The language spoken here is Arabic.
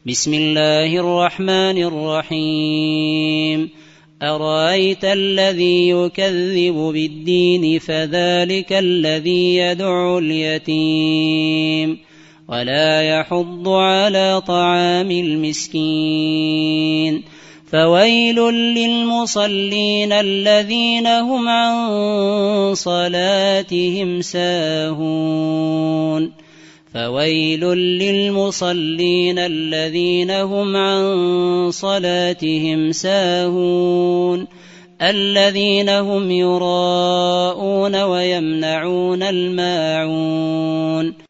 بسم الله الرحمن الرحيم أرأيت الذي يكذب بالدين فذلك الذي يدعو اليتيم ولا يحض على طعام المسكين فويل للمصلين الذين هم عن صلاتهم ساهون فويل للمصلين الذين هم عن صلاتهم ساهون الذين هم يراءون ويمنعون الماعون